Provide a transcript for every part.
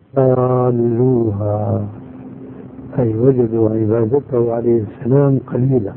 قالوها، أي وجدوا عبادته عليه السلام قليلة،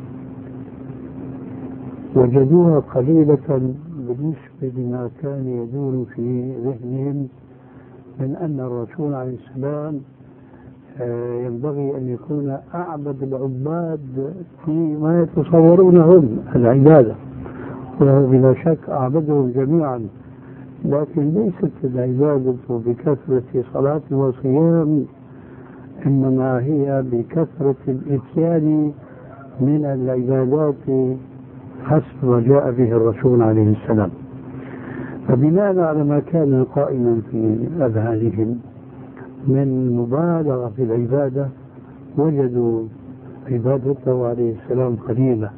وجدوها قليلة بالنسبة لما كان يدور في ذهنهم من أن الرسول عليه السلام ينبغي أن يكون أعبد العباد فيما يتصورون هم العبادة، وهو بلا شك أعبدهم جميعا، لكن ليست العبادة بكثرة صلاة وصيام، إنما هي بكثرة الإتيان من العبادات حسب ما جاء به الرسول عليه السلام. فبناء على ما كان قائما في أذهانهم من مبالغة في العبادة، وجدوا عبادته عليه السلام قليلة،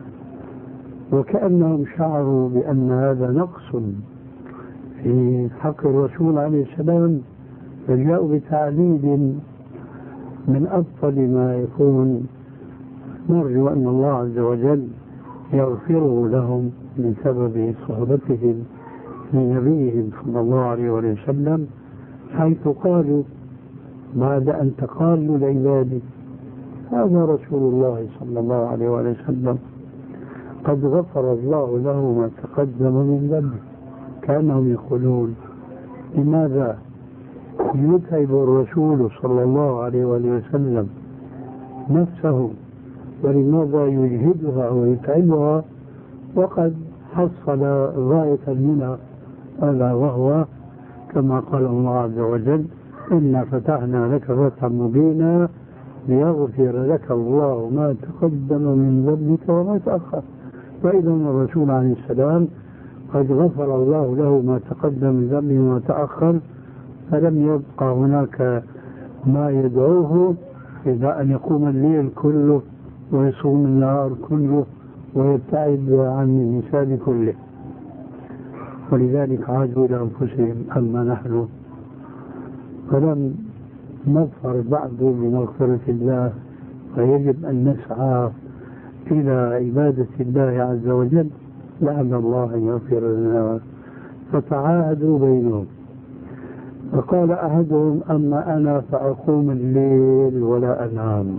وكأنهم شعروا بأن هذا نقص في حق الرسول عليه السلام، فجاءوا بتعليل من أفضل ما يكون. نرجو أن الله عز وجل يغفره لهم بسبب صحبتهم لنبيهم صلى الله عليه وسلم، حيث قالوا بعد أن تقالوا العباد: هذا رسول الله صلى الله عليه وسلم قد غفر الله له ما تقدم من ذنبه. كانهم يقولون: لماذا يتعب الرسول صلى الله عليه وسلم نفسه، ولماذا يجهدها ويتعبها وقد حصل غاية المنى، ألا وهو كما قال الله عز وجل: إنا فتحنا لك فتحا مبينا ليغفر لك الله ما تقدم من ذنبك وما تأخر. فإذا الرسول عليه السلام قد غفر الله له ما تقدم من ذنبه وما تأخر، فلم يبقى هناك ما يدعوه إلى أن يقوم الليل كله ويصوم النهار كله ويبتعد عن النساء كله. ولذلك عادوا إلى أنفسهم. أما نحن فلم نظفر بعد بمغفرة الله، فيجب أن نسعى إلى عبادة الله عز وجل لعل الله أن يغفر لنا. فتعاهدوا بينهم، فقال أحدهم: أما أنا فأقوم الليل ولا أنام.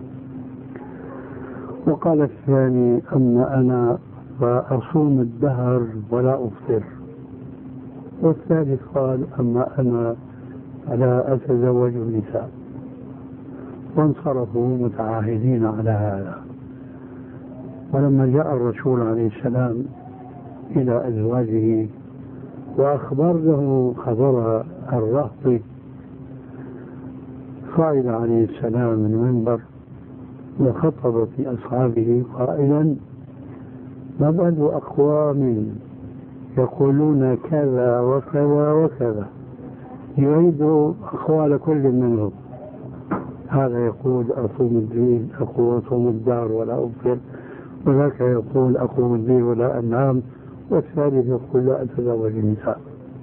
وقال الثاني: أما أنا فأصوم الدهر ولا أفطر. والثالث قال: أما أنا فلا أتزوج النساء. وانصرفوا متعاهدين على هذا. ولما جاء الرسول عليه السلام إلى أزواجه وأخبره خبر الرهط، صعد عليه السلام من المنبر وخطب في أصحابه قائلا: ما بال أقوام يقولون كذا وكذا وكذا، يريد أقوال كل منهم. هذا يقول: أصوم الليل، أقول أصوم الدار ولا أفطر، وذاك يقول: أقوم الليل ولا أنام، والثالث يقول: لا أتزوج النساء.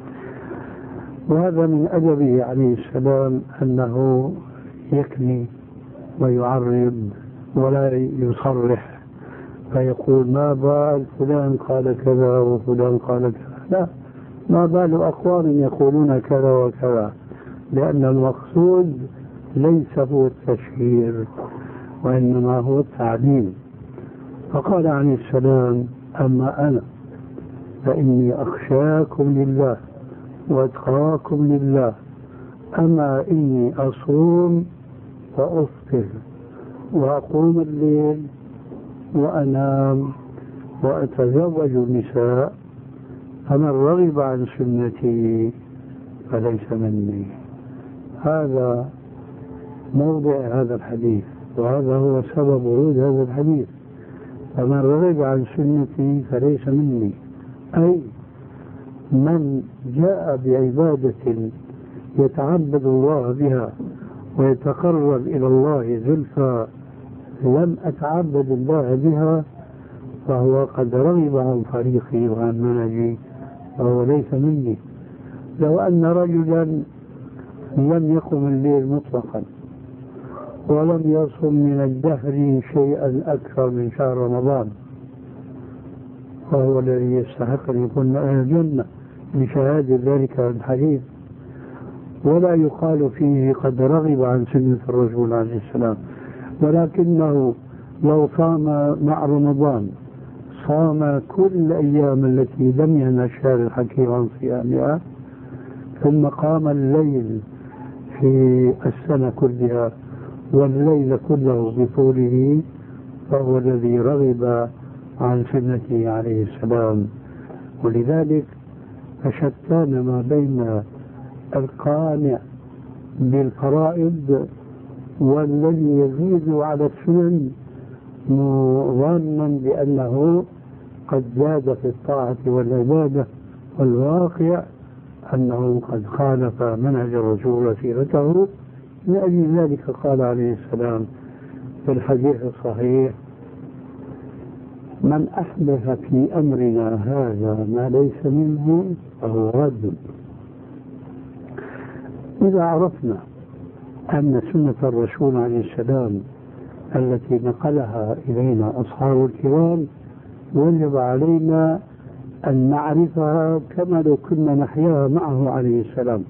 وهذا من أدبه عليه السلام أنه يكني ويعرض ولا يصرح، فيقول: ما بال فلان قال كذا وفلان قال كذا. لا، ما بال أقوام يقولون كذا وكذا، لأن المقصود ليس هو التشهير وإنما هو التعليم. فقال عليه السلام: أما أنا فإني أخشاكم لله وأتقاكم لله، أما إني أصوم وأفطر وأقوم الليل وأنام وأتزوج النساء، فمن رغب عن سنتي فليس مني. هذا موضع هذا الحديث، وهذا هو سبب ورود هذا الحديث: فمن رغب عن سنتي فليس مني، أي من جاء بعبادة يتعبد الله بها ويتقرب إلى الله زلفى لم أتعبد الله بها، فهو قد رغب عن طريقي وعن منهجي، فهو ليس مني. لو أن رجلا لم يقم الليل مطلقا ولم يصم من الدهر شيئا أكثر من شهر رمضان، فهو الذي يستحق أن يكون أهل الجنة بشهادة ذلك الحديث. ولا يقال فيه قد رغب عن سنة الرسول عليه السلام، ولكنه لو صام مع رمضان صام كل الأيام التي لم ينهى الشهر الحكيم عن صيامها، ثم قام الليل في السنة كلها والليل كله بطوله، فهو الذي رغب عن سنته عليه السلام. ولذلك فشتان ما بين القانع بالفرائض والذي يزيد على السنن ظانا بأنه قد زاد في الطاعة والعبادة، والواقع أنه قد خالف منهج الرسول وسيرته. لأجل ذلك قال عليه السلام في الحديث الصحيح: من أحدث في أمرنا هذا ما ليس منه فهو رد. إذا عرفنا أن سنة الرسول عليه السلام التي نقلها إلينا أصحاب الكرام وجب علينا أن نعرفها كما لو كنا نحياها معه عليه السلام،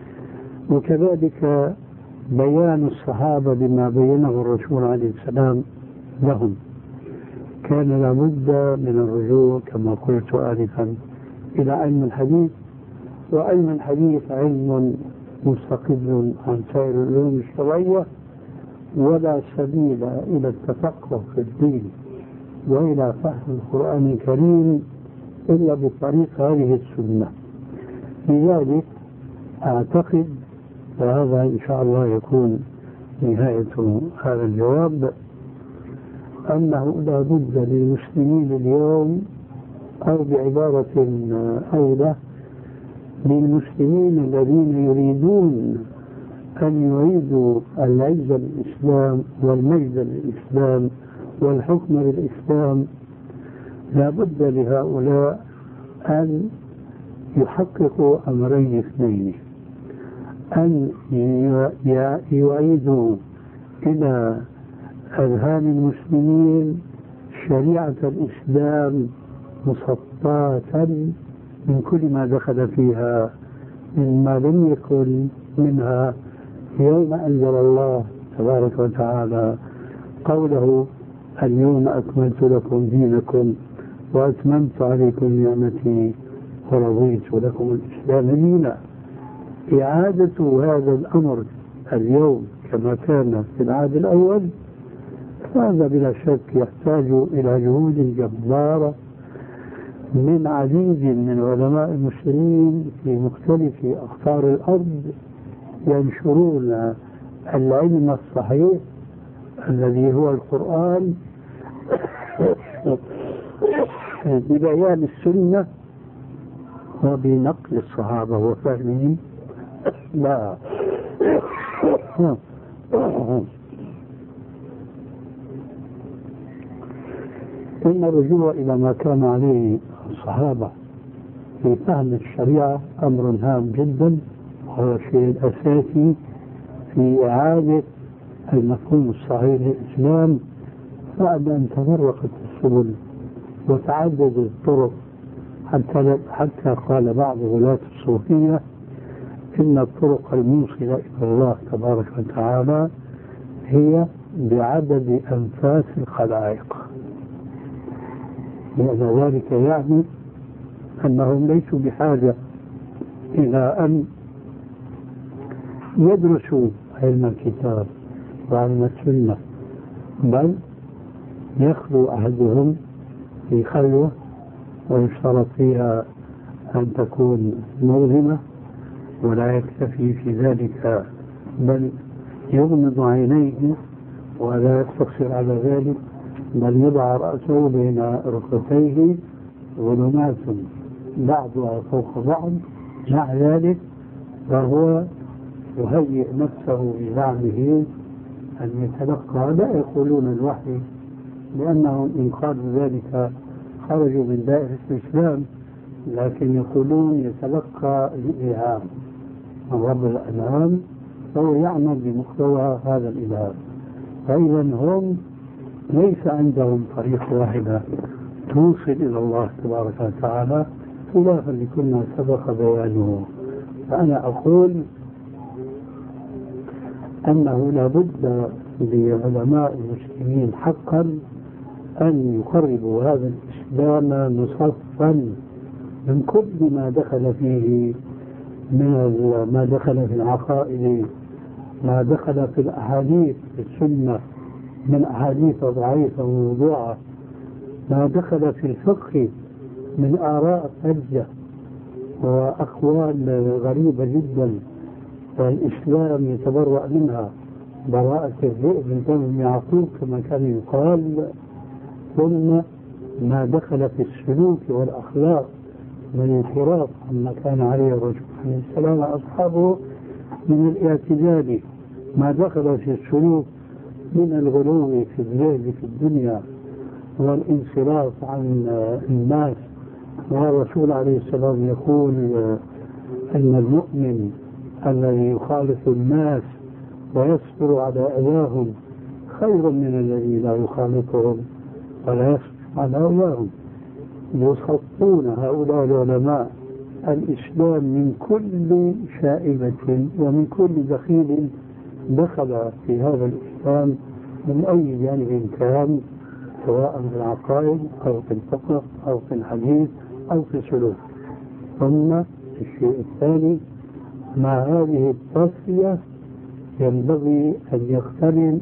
وكذلك بيان الصحابة بما بينه الرسول عليه السلام لهم. كان لابد من الرجوع كما قلت آنفا إلى علم الحديث، وعلم الحديث علم مستقل عن سائر العلوم الشرعية، ولا سبيل إلى التفقه في الدين وإلى فهم القرآن الكريم إلا بطريق هذه السنة. لذلك أعتقد، وهذا إن شاء الله يكون نهاية هذا الجواب، أنه لا بد للمسلمين اليوم، أو بعبارة أولى للمسلمين الذين يريدون أن يعيدوا العز للإسلام والمجد للإسلام والحكم للإسلام، لا بد لهؤلاء أن يحققوا أمرين اثنين: أن يعيدوا إلى أذهان المسلمين شريعة الإسلام مسطاة من كل ما دخل فيها مما لم يكن منها يوم أنزل الله تبارك وتعالى قوله: اليوم أكملت لكم دينكم وأتممت عليكم نعمتي ورضيت لكم الإسلام دينا. إعادة هذا الأمر اليوم كما كان في العهد الأول، هذا بلا شك يحتاج إلى جهود جبارة من عديد من علماء المسلمين في مختلف أقطار الأرض، ينشرون العلم الصحيح الذي هو القرآن ببيان السنة وبنقل الصحابة وفهمهم. لا إن الرجوع إلى ما كان عليه الصحابة في فهم الشريعة أمر هام جدا، وهو الشيء الأساسي في إعادة المفهوم الصحيح للإسلام بعد أن تفرقت السبل وتعددت الطرق، حتى قال بعض غلاة الصوفية إن الطرق الموصلة إلى الله تبارك وتعالى هي بعدد أنفاس الخلائق، لأن ذلك يعني أنهم ليسوا بحاجة إلى أن يدرسوا علم الكتاب وعلم السنة، بل يخلو أحدهم في خلوة ويشترط فيها أن تكون ملزمة، ولا يكتفي في ذلك بل يغمض عينيه ولا يقتصر على ذلك، بل يضع رأسه بين ركبتيه ظلمات بعضها فوق بعض. مع ذلك فهو يهيئ نفسه بزعمه أن يتلقى، لا يقولون الوحي لأنهم إن قالوا ذلك خرجوا من دائرة الإسلام، لكن يقولون يتلقى الإلهام من رب الأنعام، فهو يعمل بمقتضى هذا الإلهام. فإذا هم ليس عندهم طريق واحدة توصل إلى الله تبارك وتعالى خلافا لكل ما سبق بيانه. فأنا أقول أنه لا بد لعلماء المسلمين حقا أن يقربوا هذا الإسلام مصفا من كل ما دخل فيه، من ما دخل في العقائد، ما دخل في الأحاديث في السنة من أحاديث ضعيفة وموضوعة، ما دخل في الفقه من آراء فجة وأقوال غريبة جدا والإسلام يتبرأ منها براءة الذئب من دم يعقوب كما كان يقال. ثم ما دخل في السلوك والأخلاق من انحراف عما كان عليه الرسول عليه السلام وأصحابه من الاعتدال، ما دخل في السلوك من الغلو في الزهد في الدنيا والانصراف عن الناس. والرسول عليه السلام يقول أن المؤمن الذي يخالف الناس ويصبر على أذاهم خير من الذي لا يخالفهم ولا يصبر على أذاهم. يصفون هؤلاء العلماء الإسلام من كل شائبة ومن كل دخيل دخل في هذا الإسلام من أي جانب كان، سواء في العقائد أو في الفقه أو في الحديث أو في السلوك. ثم الشيء الثاني، مع هذه التصفية ينبغي أن يقترن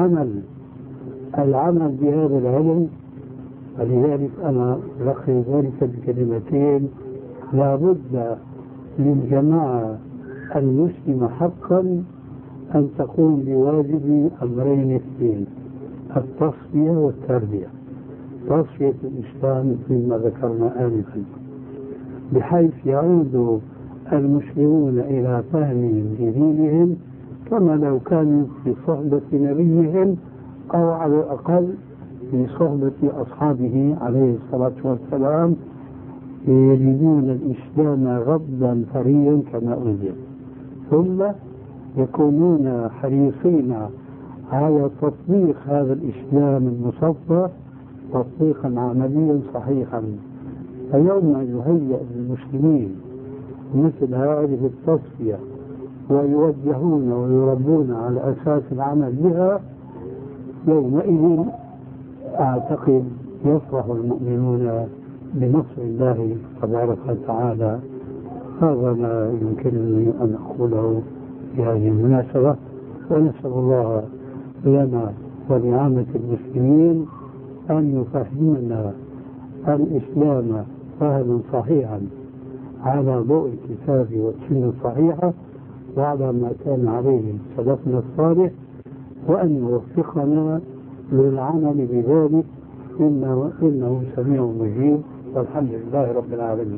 العمل بهذا العلم. ولذلك أنا ألخص ذلك بكلمتين: لا بد للجماعة المسلمة حقا أن تقوم بواجب أمرين اثنين: التصفية والتربية. تصفية الإسلام فيما ذكرنا آنفا، بحيث يعود المسلمون إلى فهمهم لدينهم كما لو كانوا في صحبة نبيهم أو على الأقل في صحبة أصحابه عليه الصلاة والسلام، يجدون الإسلام غضا طريا كما أنزل، ثم يكونون حريصين على تطبيق هذا الإسلام المصفى تطبيقا عمليا صحيحا. فيوم يهيأ للمسلمين مثل هذه التصفية ويوجهون ويربون على أساس العمل بها، يومئذ أعتقد يفرح المؤمنون بنصر الله تبارك وتعالى. هذا ما يمكنني أن أقوله في هذه المناسبة، ونسأل الله لنا ولعامة المسلمين أن يفهمنا الإسلام فهما صحيحا على ضوء الكتاب والسنة الصحيحة وعلى ما كان عليه سلفنا الصالح، وأن يوفقنا للعمل بذلك إنه سميع مجيب، والحمد لله رب العالمين.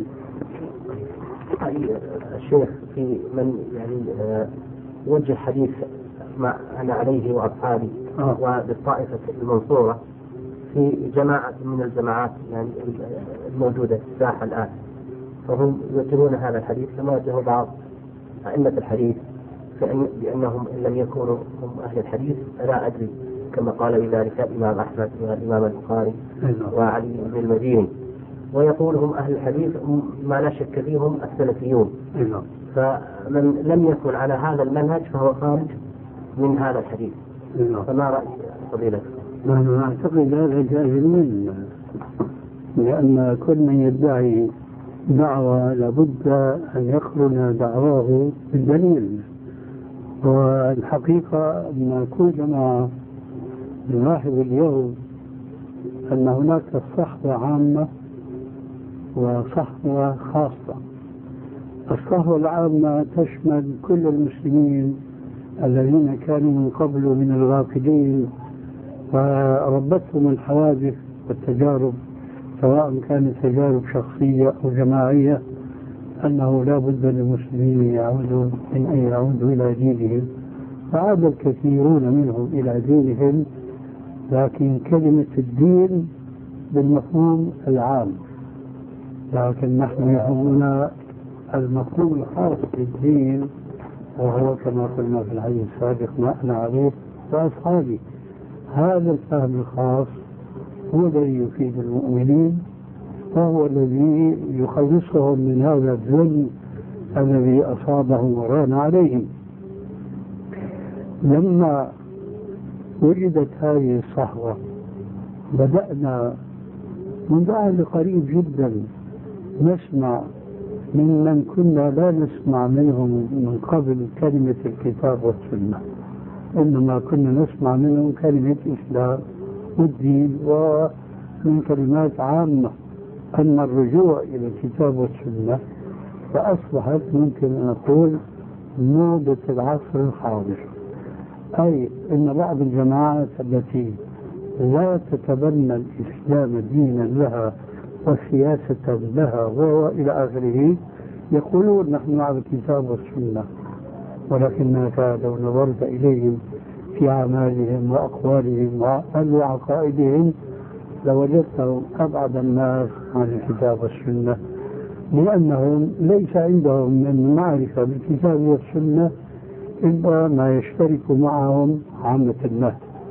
الشيخ في من وجه حديث ما أنا عليه وأصحابي وبالطائفة المنصورة في جماعة من الجماعات الموجودة في الساحة الآن، فهم يوجهون هذا الحديث كما وجهوا بعض أئمة الحديث بأنهم إن لم يكونوا هم أهل الحديث لا أدري، كما قال بذلك الإمام أحمد والإمام البخاري وعلي بن المديني، ويقولهم أهل الحديث ما لا شك فيهم السلفيون. فمن لم يكن على هذا المنهج فهو خارج من هذا الحديث. فما رأي فضيلتك؟ أنا أعتقد هذا جاهل، لأن كل من يدعي دعوة لابد أن يقرن دعواه بالدليل. والحقيقة أن كل جماعة نلاحظ اليوم أن هناك صحوة عامة وصحوة خاصة. الصحوة العامة تشمل كل المسلمين الذين كانوا من قبل من الغافلين وربتهم الحوادث والتجارب، سواء كانت تجارب شخصية أو جماعية، أنه لا بد للمسلمين من أن يعودوا إلى دينهم، فعاد الكثيرون منهم إلى دينهم، لكن كلمة الدين بالمفهوم العام، لكن نحن يهمنا المفهوم الخاص بالدين، وهو كما قلنا في الحديث السابق ما أنا عليه وأصحابي. هذا الفهم الخاص هو الذي يفيد المؤمنين، وهو الذي يخلصهم من هذا الذل الذي أصابهم وران عليهم. لما وجدت هذه الصحوة بدأنا منذ عهد قريب جدا نسمع ممن كنا لا نسمع منهم من قبل كلمة الكتاب والسنة، إنما كنا نسمع منهم كلمة الإسلام والدين ومن كلمات عامة. أما الرجوع إلى الكتاب والسنة فأصبحت ممكن أن نقول موضة العصر الحاضر، أي أن بعض الجماعات التي لا تتبنى الإسلام دينا لها وسياسة لها وإلى آخره يقولون نحن مع الكتاب والسنة، ولكنك لو نظرت إليهم في أعمالهم وأقوالهم وعقائدهم لوجدتهم أبعد الناس عن الكتاب والسنة، لأنهم ليس عندهم من معرفة بالكتاب والسنة إلا ما يشترك معهم عامة الناس.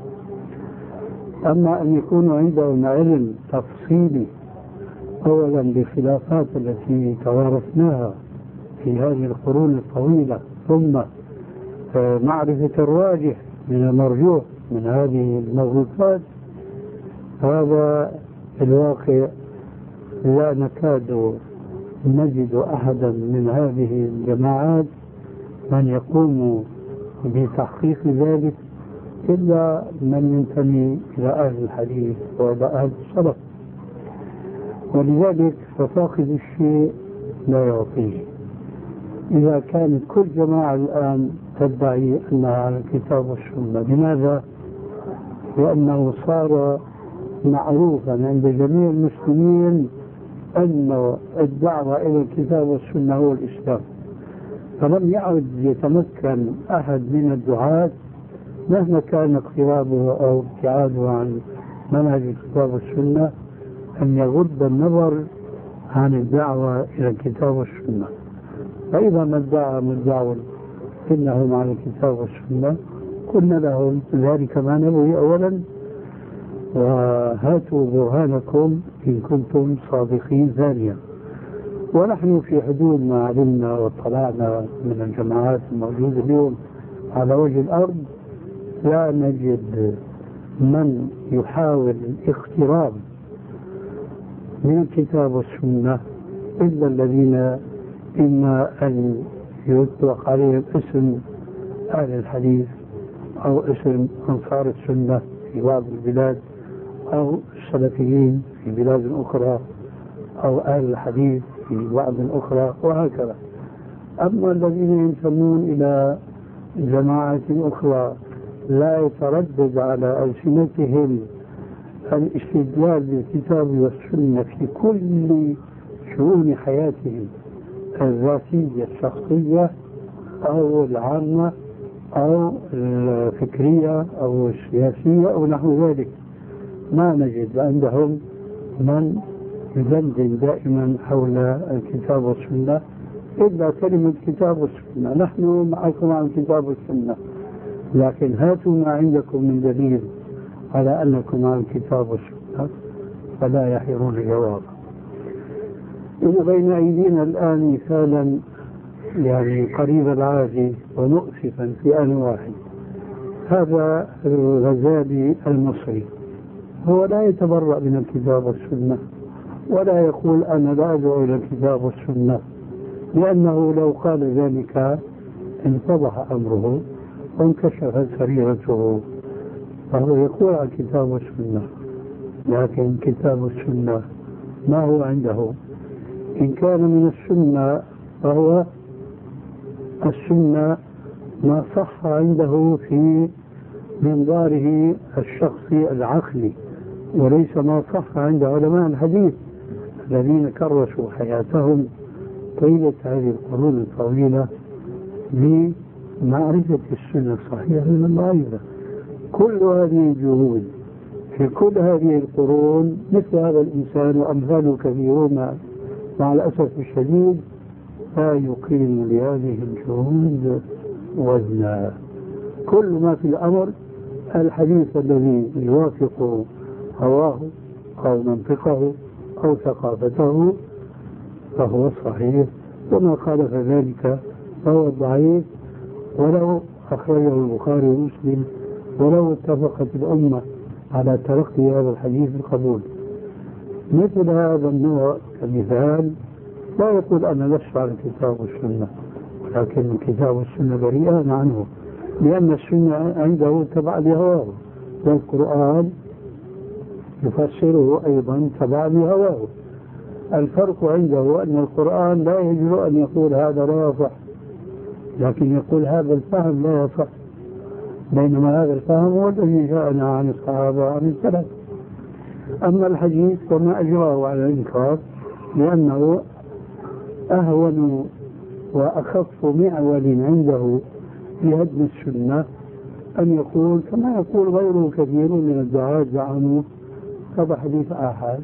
أما أن يكون عندهم علم تفصيلي أولا بالخلافات التي توارثناها في هذه القرون الطويلة، ثم معرفة الراجح من المرجوح من هذه الموروثات، هذا في الواقع لا نكاد نجد أحدا من هذه الجماعات من يقوم بتحقيق ذلك إلا من ينتمي إلى أهل الحديث وإلى أهل السلف، ولذلك ففاقد الشيء لا يعطيه. إذا كانت كل جماعة الآن تدعي أنها على الكتاب والسنة، لماذا؟ لأنه صار معروفا عند جميع المسلمين أن الدعوة إلى الكتاب والسنة هو الإسلام، فلم يعد يتمكن أحد من الدعاة مهما كان اقترابه أو ابتعاده عن منهج الكتاب والسنة أن يغض النظر عن الدعوة إلى الكتاب والسنة. فإذا ما ادعى مدعو إنهم على الكتاب والسنة قلنا لهم ذلك ما نبغي أولا، وهاتوا برهانكم إن كنتم صادقين ثانيا. ونحن في حدود ما علمنا واطلعنا من الجماعات الموجودة اليوم على وجه الأرض لا نجد من يحاول الاقتراب من الكتاب والسنة إلا الذين إما أن يطلق عليهم اسم أهل الحديث أو اسم أنصار السنة في بعض البلاد، أو السلفيين في بلاد أخرى، أو أهل الحديث في بعض أخرى، وهكذا. أما الذين ينتمون إلى جماعة أخرى لا يتردد على ألسنتهم الاستدلال بالكتاب والسنة في كل شؤون حياتهم الذاتية الشخصية أو العامة أو الفكرية أو السياسية أو نحو ذلك، ما نجد عندهم من يدندن دائما حول الكتاب والسنة إلا كلمة الكتاب والسنة. نحن معكم على الكتاب والسنة، لكن هاتوا ما عندكم من دليل على أنكم على الكتاب والسنة فلا يحيرون الجواب. إن بين أيدينا الآن مثالا يعني قريب العهد ومؤسفا في آن واحد، هذا الغزالي المصري هو لا يتبرأ من الكتاب والسنة ولا يقول أنا لا أدعو إلى الكتاب والسنة، لأنه لو قال ذلك انفضح أمره وانكشفت سريرته، فهو يقول على الكتاب والسنة، لكن كتاب والسنة ما هو عنده؟ إن كان من السنة فهو السنة ما صح عنده في منظاره الشخصي العقلي، وليس ما صح عند علماء الحديث الذين كرسوا حياتهم طيلة هذه القرون الطويلة لمعرفة السنة الصحيحة من الضعيفة. كل هذه الجهود في كل هذه القرون مثل هذا الإنسان وأمثاله كثيرون مع الأسف الشديد لا يقيم لهذه الجهود وزنا. كل ما في الأمر الحديث الذي يوافق هواه أو منطقه أو ثقافته فهو الصحيح، وما خالف ذلك فهو الضعيف ولو أخرجه البخاري ومسلم، ولو اتفقت الأمة على تلقي هذا الحديث بالقبول. مثل هذا النوع كمثال لا يقول أنا لست على الكتاب والسنة، ولكن الكتاب والسنة بريئان عنه، لأن السنة عنده تبع لهواه، والقرآن يفسره أيضا تبع لهواه. الفرق عنده أن القرآن لا يجرؤ أن يقول هذا لا يصح، لكن يقول هذا الفهم لا يصح، بينما هذا الفهم هو الذي جاءنا عن الصحابة وعن السلف. أما الحديث فما أجراه على الإنكار، لأنه أهون وأخف معول عنده في هدم السنة أن يقول كما يقول غيره كثير من الدعاة زعموا هذا حديث آحاد،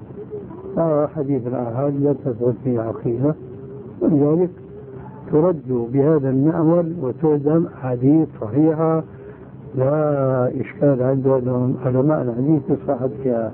حديث الآحاد لا تثبت فيه عقيدة، ولذلك ترد بهذا المعول وتهدم حديث صحيحة لا إشكال عندهم علماء الحديث بصحة فيها.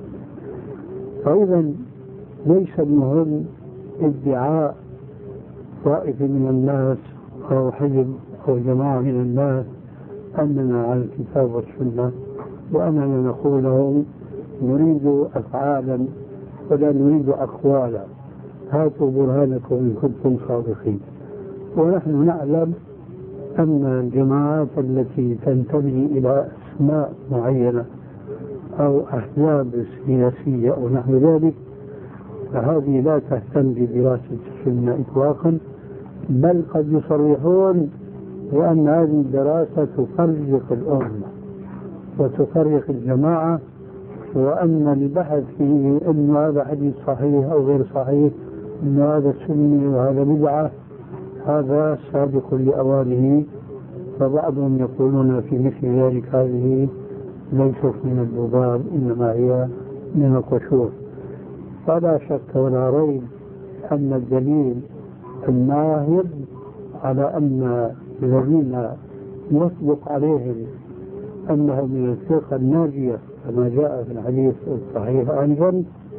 فإذا ليس المهم ادعاء طائفة من الناس أو حزب أو جماعة من الناس أننا على الكتاب والسنة، وأننا نقول لهم نريد أفعالا ولا نريد أقوالا، هاتوا برهانكم إن كنتم صادقين. ونحن نعلم أن الجماعات التي تنتمي إلى أسماء معينة أو أحزاب سياسية أو نحو ذلك، فهذه لا تهتم بدراسة السنة إطلاقا، بل قد يصرحون بأن هذه الدراسة تفرق الأمة وتفرق الجماعة، وأن البحث فيه أن هذا حديث صحيح أو غير صحيح، أن هذا سني وهذا بدعة، هذا سابق لأوانه. فبعضهم يقولون في مثل ذلك هذه ليست من الذباب إنما هي من القشور. فلا شك ولا ريب أن الدليل الناهض على أن الذين يصدق عليهم أنهم من الفرقة الناجية كما جاء في الحديث الصحيح أيضا،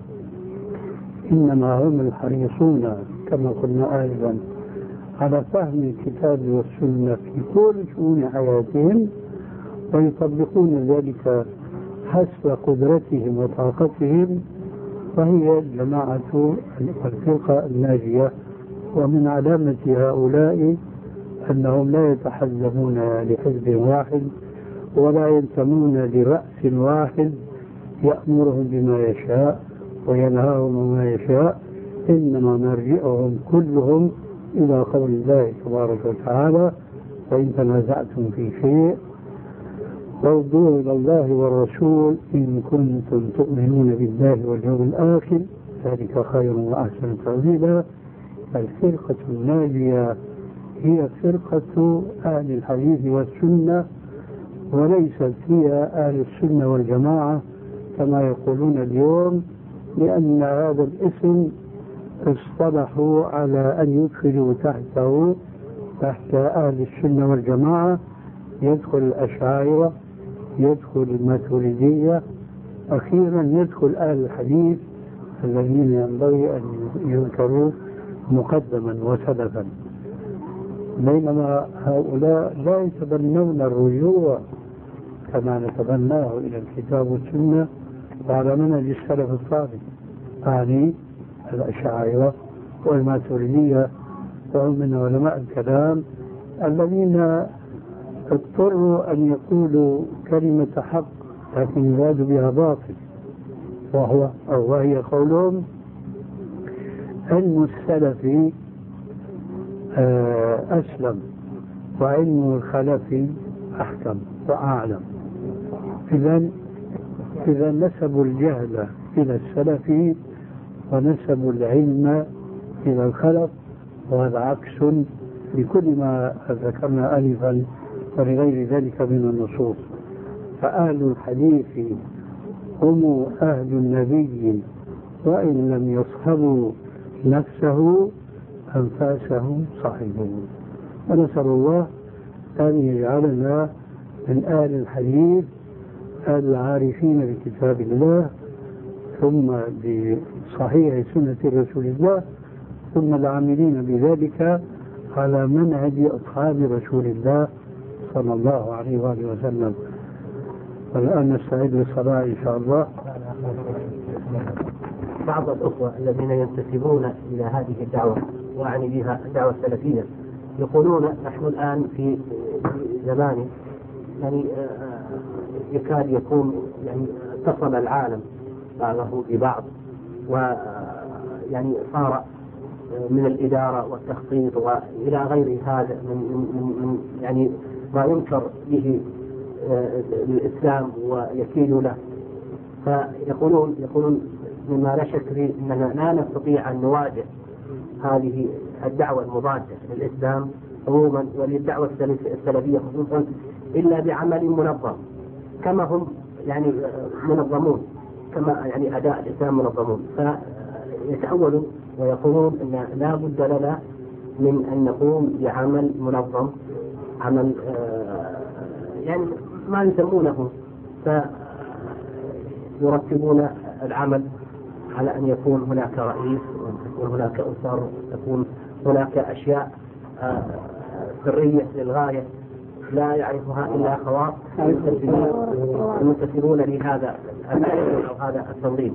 إنما هم الحريصون كما قلنا أيضا على فهم الكتاب والسنة في كل شؤون حياتهم، ويطبقون ذلك حسب قدرتهم وطاقتهم، فهي الجماعة الفرقة الناجية. ومن علامة هؤلاء أنهم لا يتحزبون لحزب واحد ولا ينتمون لرأس واحد يأمرهم بما يشاء وينهاهم عما يشاء، إنما مرجعهم كلهم إلى قول الله تبارك وتعالى: وإن تنازعتم في شيء فردوه إلى الله والرسول إن كنتم تؤمنون بالله واليوم الآخر ذلك خير وأحسن تأويلا. الفرقة الناجية هي فرقة أهل الحديث والسنة، وليست هي أهل السنة والجماعة كما يقولون اليوم، لأن هذا الاسم اصطلحوا على أن يدخلوا تحت أهل السنة والجماعة يدخل الأشاعرة، يدخل الماتريدية، أخيرا يدخل أهل الحديث الذين ينبغي أن يذكروا مقدما وسلفا، بينما هؤلاء لا يتبنون الرجوع كما نتبناه إلى الكتاب والسنة وعلى منهج السلف الصالح، يعني الأشاعرة والماتريدية، وهم من علماء الكلام الذين اضطروا أن يقولوا كلمة حق لكن يرادوا بها باطل، وهي قولهم علم السلف أسلم وعلم الخلف أحكم وأعلم. إذا نسبوا الجهل إلى السلف ونسبوا العلم إلى الخلف، وهذا عكس لكل ما ذكرنا آنفا ولغير ذلك من النصوص. فأهل الحديث هم أهل النبي وإن لم يصحبوا نفسه أنفاسهم صاحبون. ونسأل الله أن يجعلنا من أهل الحديث العارفين بكتاب الله ثم بصحيح سنة رسول الله، ثم العاملين بذلك على منهج أصحاب رسول الله صلى الله عليه وآله وسلم. والآن نستعد للصلاة إن شاء الله. بعض الأخوة الذين ينتسبون إلى هذه الدعوة وأعني بها الدعوة السلفية يقولون نحن الآن في زمان يعني يكاد يكون يعني اتصل العالم بعضه ببعض، ويعني صار من الإدارة والتخطيط وإلى غير هذا من يعني ما ينكر به الإسلام ويكيد له. فيقولون مما لا شك فيه أننا لا نستطيع أن نواجه هذه الدعوة المضادة للإسلام عموما وللدعوة السلفية خصوصا إلا بعمل منظم، كما هم يعني منظمون، كما يعني أداء الإسلام منظمون. فيتأولون ويقولون أن لا بد لنا من أن نقوم بعمل منظم، عمل يعني ما يسمونه، فيرتبون العمل على أن يكون هناك رئيس ويكون هناك أسر، تكون هناك أشياء سرية للغاية لا يعرفها إلا خواص المنتسبون لهذا أو هذا التنظيم.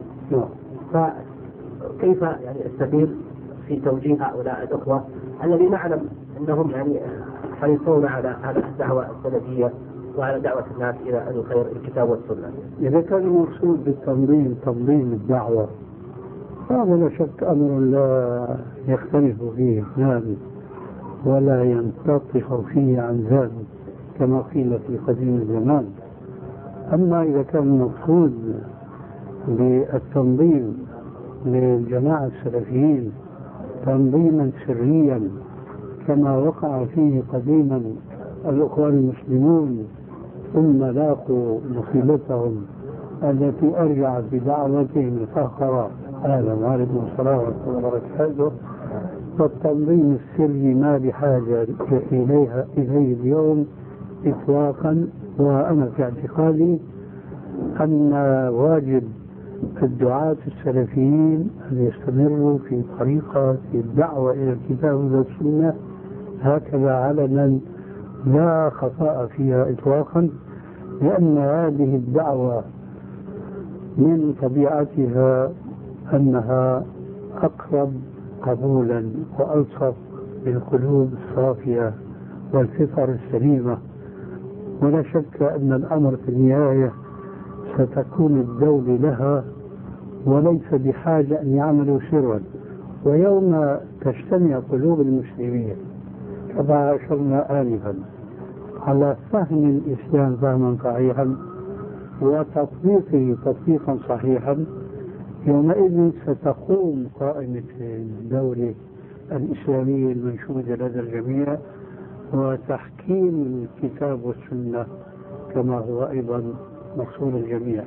فكيف يعني السبيل في توجيه هؤلاء الأخوة الذين نعلم أنهم يعني حريصون على الدعوة السلفية وعلى دعوة الناس إلى الخير الكتاب والسنة؟ إذا كان المقصود بالتنظيم تنظيم الدعوة فهذا لا شك أمر لا يختلف فيه اثنان ولا ينتطق فيه عن ذلك كما قيل في قديم الزمان. أما إذا كان المقصود بالتنظيم للجماعة السلفيين تنظيما سريا كما وقع فيه قديما الإخوان المسلمون ثم لاقوا مصيبتهم التي أرجعت بدعوتهم الفاخرة عليكم السلام ورحمة الله وبركاته، فالتنظيم السري ما بحاجة إليه اليوم إطلاقا. وأنا في اعتقادي أن واجب الدعاة السلفيين أن يستمروا في طريقة الدعوة إلى الكتاب والسنة هكذا علنا لا خطأ فيها إطلاقا، لأن هذه الدعوة من طبيعتها أنها أقرب قبولا وألصق بالقلوب الصافية والفطر السليمة. ولا شك أن الأمر في النهاية ستكون الدولة لها وليس بحاجة أن يعملوا سرا. ويوم تجتمع قلوب المسلمين كما أشرنا آنفا على فهم الإسلام فهما صحيحا وتطبيقه تطبيقا صحيحا، يومئذ ستقوم قائمة الدولة الإسلامية المنشودة لدى الجميع وتحكيم الكتاب والسنة كما هو أيضا مقصود الجميع.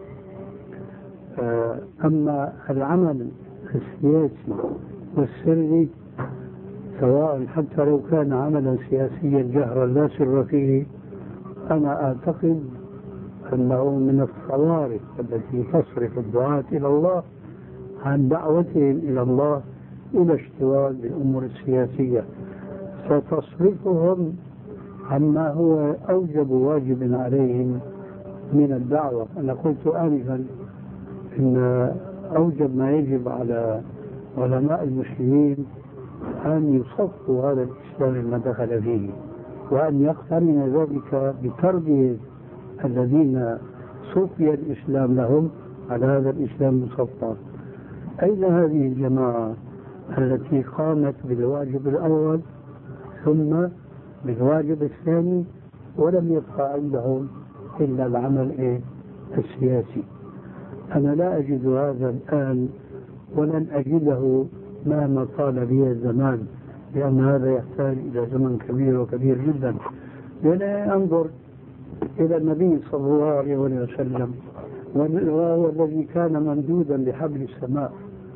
أما العمل السياسي والسري سواء حتى لو كان عملا سياسيا جهرا لا سر فيه، أنا أعتقد أنه من الصوارف التي تصرف الدعاة إلى الله عن دعوتهم إلى الله إلى اشتغال بالأمور السياسية، ستصرفهم عما هو أوجب واجب عليهم من الدعوة. أنا قلت آنفا إن أوجب ما يجب على علماء المسلمين أن يصفوا هذا الإسلام ما دخل فيه، وأن يقترن ذلك بتربية الذين صفي الإسلام لهم على هذا الإسلام المصفى. أين هذه الجماعة التي قامت بالواجب الأول ثم بالواجب الثاني ولم يبقى عندهم إلا العمل السياسي؟ أنا لا أجد هذا الآن ولن أجده مهما طال بي الزمان، لأن هذا يحتاج إلى زمن كبير وكبير جدا. لأن أنظر إلى النبي صلى الله عليه وسلم وهو الذي كان ممدودا بحبل السماء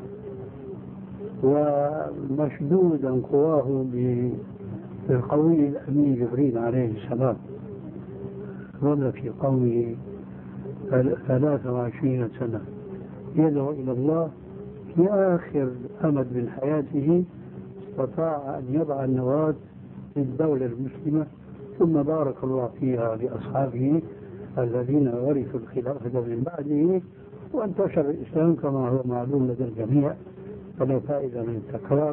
ومشدودا قواه بالقوي الأمين جبريل عليه السلام، ظل في قومه 23 سنة يدعو إلى الله. في آخر أمد من حياته استطاع أن يضع النواة للدولة المسلمة ثم بارك الله فيها لأصحابه الذين ورثوا الخلافة من بعده، وانتشر الإسلام كما هو معلوم لدى الجميع، فلا فائدة من التكرار.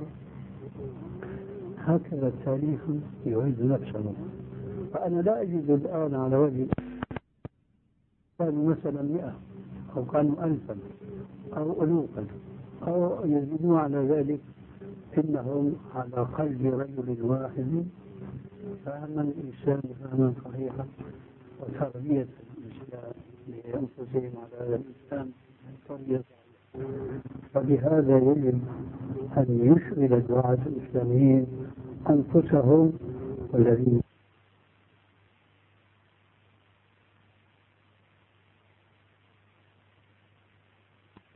هكذا التاريخ يعيد نفسه. فأنا لا أجد الآن على وجه كانوا مثلا 100 أو كانوا 1000 أو ألوفا أو يزيدون على ذلك، إنهم على قلب رجل واحد فهم الإنسان فهما صحيحا وتربية الإنسان لأنفسهم على هذا الإنسان تربية. فبهذا يجب أن يشغل الدعاة الإسلاميين أنفسهم والذين